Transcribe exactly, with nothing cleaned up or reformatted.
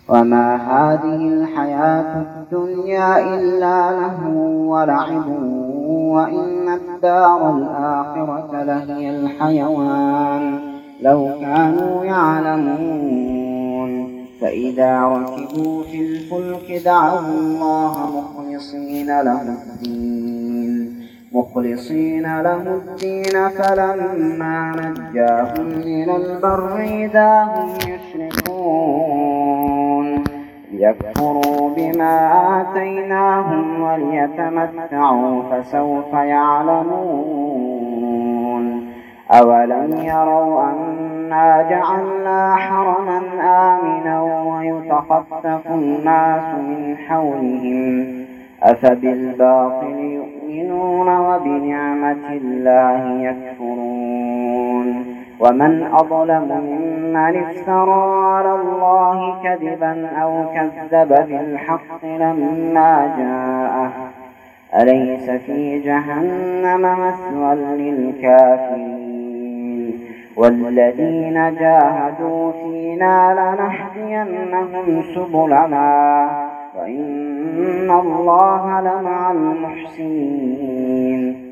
وما هذه الحياة الدنيا إلا لهو ولعب وإن الدار الآخرة لهي الحيوان لو كانوا يعلمون. فإذا ركبوا في الفلك دعوا الله مخلصين له الدين مخلصين له الدين فلما نجاهم إلى البر إذا هم يشركون ليكفروا بما آتيناهم وليتمتعوا فسوف يعلمون. أولم يروا أنا جعلنا حرما آمنا ويتخطف الناس من حولهم أفبالباطل يؤمنون وبنعمة الله يكفرون. ومن أظلم ممن افترى على الله كذبا أو كذب بالحق لما جاءه أليس في جهنم مثوى للكافرين. والذين جاهدوا فينا لنهدينهم سبلنا وإن الله لمع المحسنين.